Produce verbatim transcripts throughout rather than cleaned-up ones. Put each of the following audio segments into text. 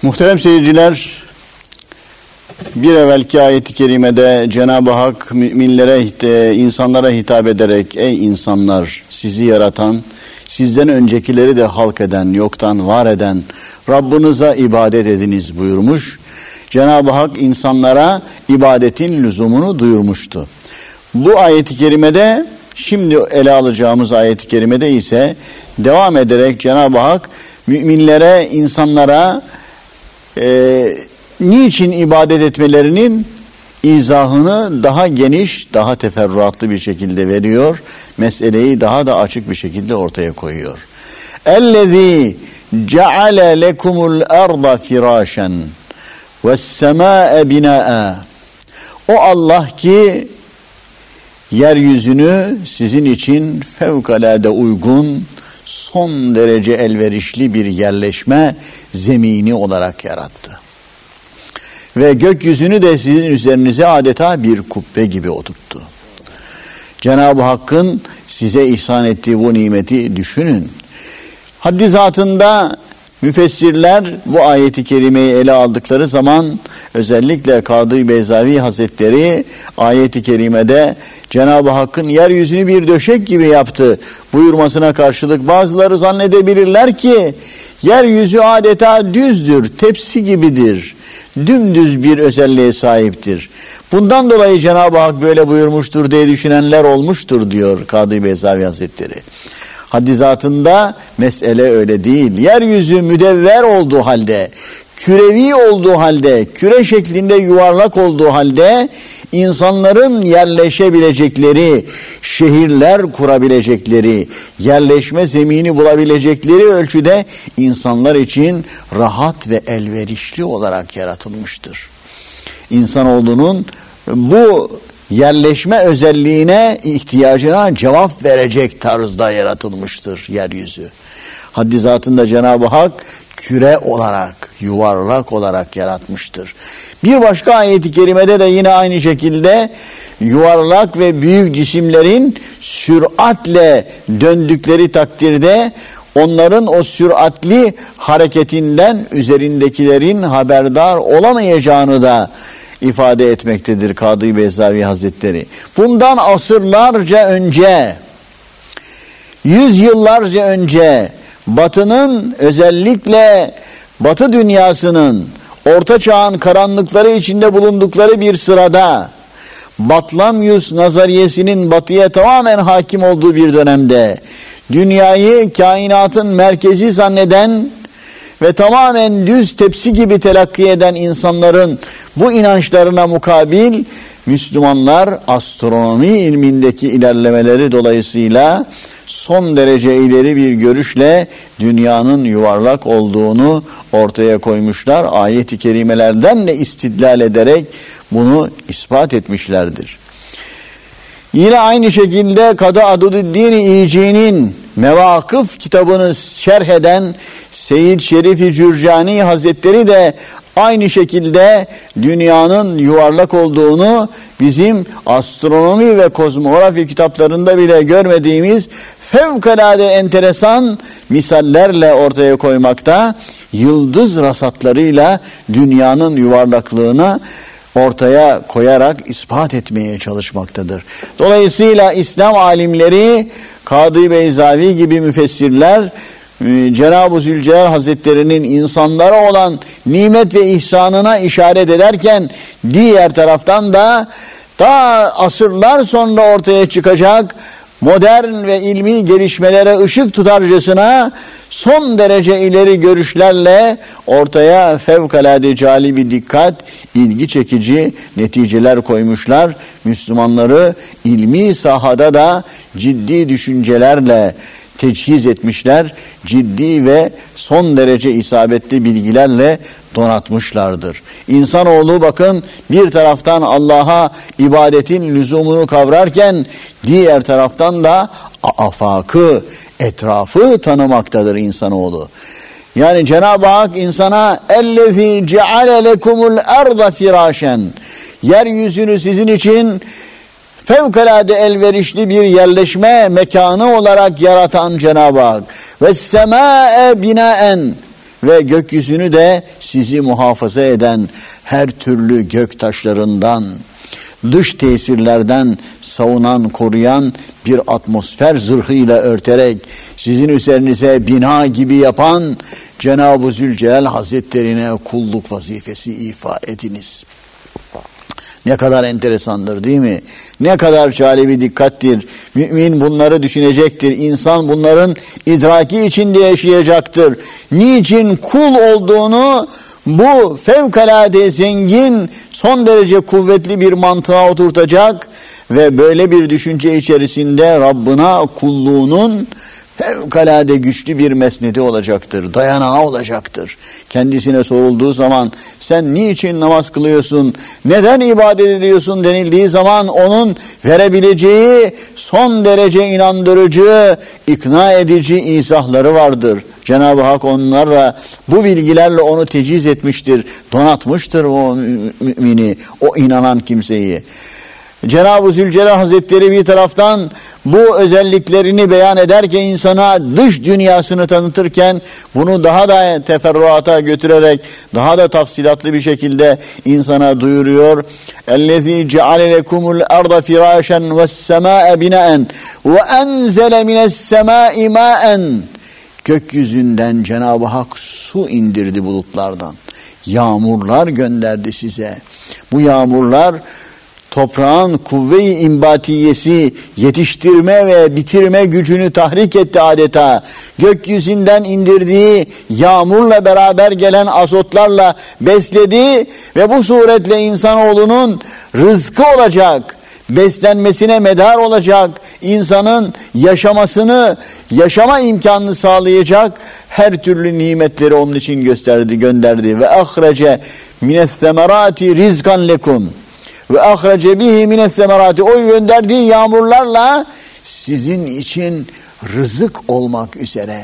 Muhterem seyirciler, bir evvelki ayet-i kerimede Cenab-ı Hak müminlere, insanlara hitap ederek ey insanlar, sizi yaratan, sizden öncekileri de halk eden, yoktan var eden Rabbinize ibadet ediniz buyurmuş. Cenab-ı Hak insanlara ibadetin lüzumunu duyurmuştu. Bu ayet-i kerimede, şimdi ele alacağımız ayet-i kerimede ise devam ederek Cenab-ı Hak müminlere, insanlara e, niçin ibadet etmelerinin izahını daha geniş, daha teferruatlı bir şekilde veriyor. Meseleyi daha da açık bir şekilde ortaya koyuyor. اَلَّذ۪ي جَعَلَ لَكُمُ الْاَرْضَ فِرَاشًا وَالسَّمَاءَ بِنَاءً. O Allah ki yeryüzünü sizin için fevkalade uygun, son derece elverişli bir yerleşme zemini olarak yarattı. Ve gökyüzünü de sizin üzerinize adeta bir kubbe gibi oturttu. Cenab-ı Hakk'ın size ihsan ettiği bu nimeti düşünün. Haddi zatında müfessirler bu ayeti kerimeyi ele aldıkları zaman özellikle Kadı Beyzavi Hazretleri ayeti kerimede Cenab-ı Hakk'ın yeryüzünü bir döşek gibi yaptı buyurmasına karşılık bazıları zannedebilirler ki yeryüzü adeta düzdür, tepsi gibidir, dümdüz bir özelliğe sahiptir. Bundan dolayı Cenab-ı Hak böyle buyurmuştur diye düşünenler olmuştur diyor Kadı Beyzavi Hazretleri. Haddi zatında mesele öyle değil. Yeryüzü müdevver olduğu halde, kürevi olduğu halde, küre şeklinde yuvarlak olduğu halde insanların yerleşebilecekleri, şehirler kurabilecekleri, yerleşme zemini bulabilecekleri ölçüde insanlar için rahat ve elverişli olarak yaratılmıştır. İnsanoğlunun bu yerleşme özelliğine, ihtiyacına cevap verecek tarzda yaratılmıştır yeryüzü. Haddi zatında Cenab-ı Hak küre olarak, yuvarlak olarak yaratmıştır. Bir başka ayet-i kerimede de yine aynı şekilde yuvarlak ve büyük cisimlerin süratle döndükleri takdirde onların o süratli hareketinden üzerindekilerin haberdar olamayacağını da ifade etmektedir Kadı Beyzavi Hazretleri. Bundan asırlarca önce, yüzyıllarca önce Batı'nın, özellikle Batı dünyasının Orta Çağ'ın karanlıkları içinde bulundukları bir sırada Batlamyus nazariyesinin Batı'ya tamamen hakim olduğu bir dönemde dünyayı kainatın merkezi zanneden ve tamamen düz tepsi gibi telakki eden insanların bu inançlarına mukabil Müslümanlar astronomi ilmindeki ilerlemeleri dolayısıyla son derece ileri bir görüşle dünyanın yuvarlak olduğunu ortaya koymuşlar. Ayet-i kerimelerden de istidlal ederek bunu ispat etmişlerdir. Yine aynı şekilde Kadı Aduddin İci'nin Mevakıf kitabını şerh eden Seyyid Şerif-i Cürcani Hazretleri de aynı şekilde dünyanın yuvarlak olduğunu bizim astronomi ve kozmografi kitaplarında bile görmediğimiz fevkalade enteresan misallerle ortaya koymakta, yıldız rasatlarıyla dünyanın yuvarlaklığına ortaya koyarak ispat etmeye çalışmaktadır. Dolayısıyla İslam alimleri, Kadı Beyzavi gibi müfessirler, Cenab-ı Zülcelal Hazretleri'nin insanlara olan nimet ve ihsanına işaret ederken diğer taraftan da daha asırlar sonra ortaya çıkacak modern ve ilmi gelişmelere ışık tutarcasına son derece ileri görüşlerle ortaya fevkalade cali bir dikkat, ilgi çekici neticeler koymuşlar. Müslümanları ilmi sahada da ciddi düşüncelerle teçhiz etmişler, ciddi ve son derece isabetli bilgilerle donatmışlardır. İnsanoğlu bakın bir taraftan Allah'a ibadetin lüzumunu kavrarken diğer taraftan da afakı, etrafı tanımaktadır insanoğlu. Yani Cenab-ı Hak insana اَلَّذ۪ي جَعَلَ لَكُمُ الْاَرْضَ فِرَاشًا yeryüzünü sizin için fevkalade elverişli bir yerleşme mekanı olarak yaratan Cenab-ı Hak ve semâe binaen ve gökyüzünü de sizi muhafaza eden her türlü gök taşlarından, dış tesirlerden savunan, koruyan bir atmosfer zırhıyla örterek sizin üzerinize bina gibi yapan Cenab-ı Zülcelal Hazretlerine kulluk vazifesi ifa ediniz. Ne kadar enteresandır değil mi? Ne kadar calibi dikkattir. Mümin bunları düşünecektir. İnsan bunların idraki içinde yaşayacaktır. Niçin kul olduğunu bu fevkalade zengin, son derece kuvvetli bir mantığa oturtacak ve böyle bir düşünce içerisinde Rabbına kulluğunun fevkalade güçlü bir mesnedi olacaktır, dayanağı olacaktır. Kendisine sorulduğu zaman sen niçin namaz kılıyorsun, neden ibadet ediyorsun denildiği zaman onun verebileceği son derece inandırıcı, ikna edici izahları vardır. Cenab-ı Hak onlarla, bu bilgilerle onu teciz etmiştir, donatmıştır o mümini, o inanan kimseyi. Cenab-ı Zülcelal Hazretleri bir taraftan bu özelliklerini beyan ederken insana dış dünyasını tanıtırken bunu daha da teferruata götürerek daha da tafsilatlı bir şekilde insana duyuruyor. اَلَّذ۪ي جَعَلَ لَكُمُ الْاَرْضَ فِرَاشًا وَالسَّمَاءَ بِنَاءً وَاَنْزَلَ مِنَ السَّمَاءِ مَاءً. Gökyüzünden Cenab-ı Hak su indirdi bulutlardan. Yağmurlar gönderdi size. Bu yağmurlar toprağın kuvve-i imbatiyesi, yetiştirme ve bitirme gücünü tahrik etti adeta. Gökyüzünden indirdiği yağmurla beraber gelen azotlarla besledi ve bu suretle insanoğlunun rızkı olacak, beslenmesine medar olacak, insanın yaşamasını, yaşama imkanını sağlayacak her türlü nimetleri onun için gösterdi, gönderdi. Ve ahrece mine's-semerati rizkan lekum. Ve ahrece bihi mine's-semerati. O gönderdiği yağmurlarla sizin için rızık olmak üzere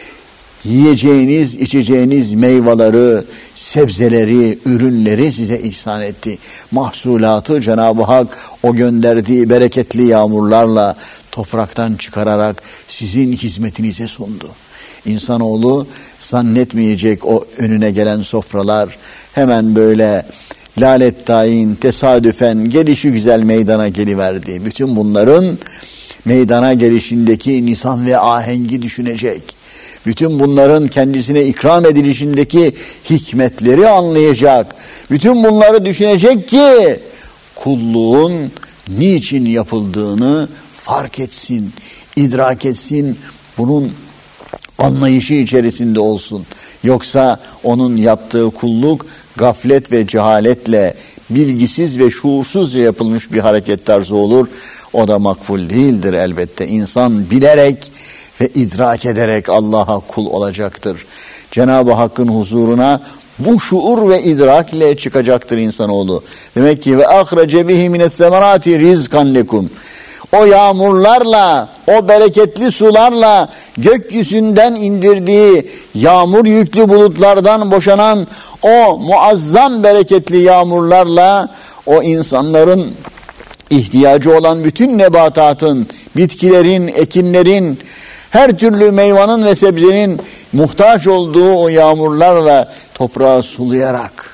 yiyeceğiniz, içeceğiniz meyveleri, sebzeleri, ürünleri size ihsan etti. Mahsulatı Cenab-ı Hak o gönderdiği bereketli yağmurlarla topraktan çıkararak sizin hizmetinize sundu. İnsanoğlu zannetmeyecek o önüne gelen sofralar hemen böyle lalet tayin, tesadüfen gelişi güzel meydana geliverdi. Bütün bunların meydana gelişindeki nizam ve ahengi düşünecek. Bütün bunların kendisine ikram edilişindeki hikmetleri anlayacak. Bütün bunları düşünecek ki kulluğun niçin yapıldığını fark etsin, idrak etsin, bunun anlayışı içerisinde olsun. Yoksa onun yaptığı kulluk gaflet ve cehaletle, bilgisiz ve şuursuzca yapılmış bir hareket tarzı olur. O da makbul değildir elbette. İnsan bilerek ve idrak ederek Allah'a kul olacaktır. Cenab-ı Hakk'ın huzuruna bu şuur ve idrak ile çıkacaktır insanoğlu. Demek ki ve ahrece bihi mine's-semerati rizkan lekum. O yağmurlarla, o bereketli sularla, gökyüzünden indirdiği yağmur yüklü bulutlardan boşanan o muazzam bereketli yağmurlarla o insanların ihtiyacı olan bütün nebatatın, bitkilerin, ekinlerin, her türlü meyvanın ve sebzenin muhtaç olduğu o yağmurlarla toprağı sulayarak,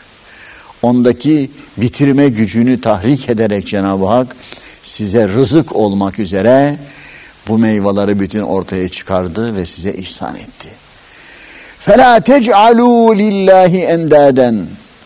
ondaki bitirme gücünü tahrik ederek Cenab-ı Hak size rızık olmak üzere bu meyveleri bütün ortaya çıkardı ve size ihsan etti. فَلَا تَجْعَلُوا لِلّٰهِ اَنْدَادًا.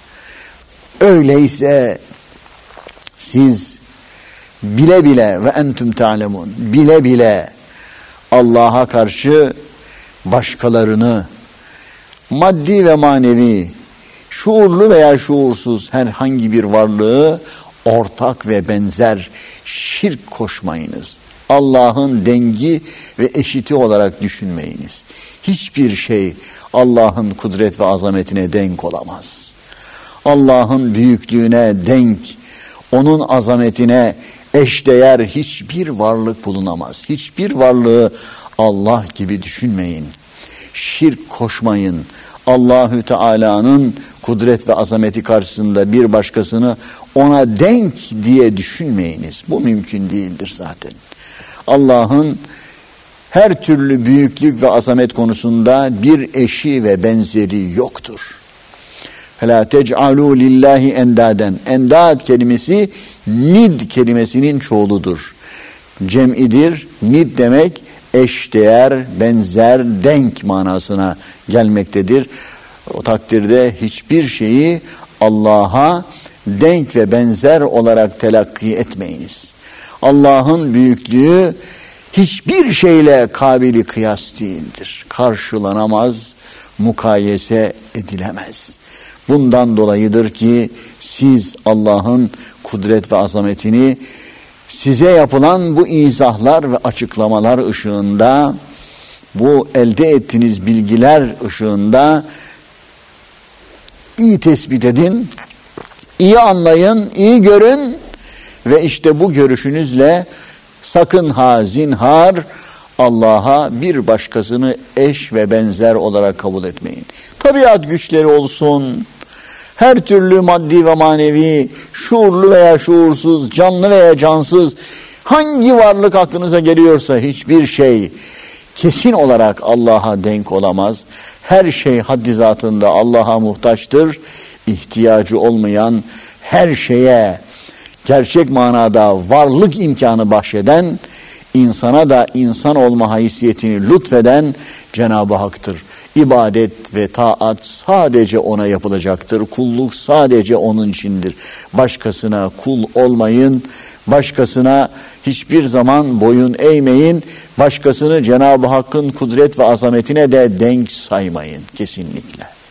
Öyleyse siz bile bile ve entüm ta'lemun, bile bile Allah'a karşı başkalarını maddi ve manevi, şuurlu veya şuursuz herhangi bir varlığı ortak ve benzer şirk koşmayınız. Allah'ın dengi ve eşiti olarak düşünmeyiniz. Hiçbir şey Allah'ın kudret ve azametine denk olamaz. Allah'ın büyüklüğüne denk, onun azametine eşdeğer hiçbir varlık bulunamaz. Hiçbir varlığı Allah gibi düşünmeyin. Şirk koşmayın. Allahü Teala'nın kudret ve azameti karşısında bir başkasını ona denk diye düşünmeyiniz. Bu mümkün değildir zaten. Allah'ın her türlü büyüklük ve azamet konusunda bir eşi ve benzeri yoktur. فَلَا تَجْعَلُوا لِلّٰهِ endaden. Endad kelimesi nid kelimesinin çoğuludur. Cem'idir. Nid demek eşdeğer, benzer, denk manasına gelmektedir. O takdirde hiçbir şeyi Allah'a denk ve benzer olarak telakki etmeyiniz. Allah'ın büyüklüğü hiçbir şeyle kabili kıyas değildir. Karşılanamaz, mukayese edilemez. Bundan dolayıdır ki siz Allah'ın kudret ve azametini size yapılan bu izahlar ve açıklamalar ışığında, bu elde ettiğiniz bilgiler ışığında iyi tespit edin, iyi anlayın, iyi görün ve işte bu görüşünüzle sakın ha zinhar Allah'a bir başkasını eş ve benzer olarak kabul etmeyin. Tabiat güçleri olsun, her türlü maddi ve manevi, şuurlu veya şuursuz, canlı veya cansız, hangi varlık aklınıza geliyorsa hiçbir şey kesin olarak Allah'a denk olamaz. Her şey haddi zatında Allah'a muhtaçtır. İhtiyacı olmayan her şeye gerçek manada varlık imkanı bahşeden, insana da insan olma haysiyetini lütfeden Cenab-ı Hak'tır. İbadet ve taat sadece ona yapılacaktır. Kulluk sadece onun içindir. Başkasına kul olmayın. Başkasına hiçbir zaman boyun eğmeyin. Başkasını Cenab-ı Hakk'ın kudret ve azametine de denk saymayın kesinlikle.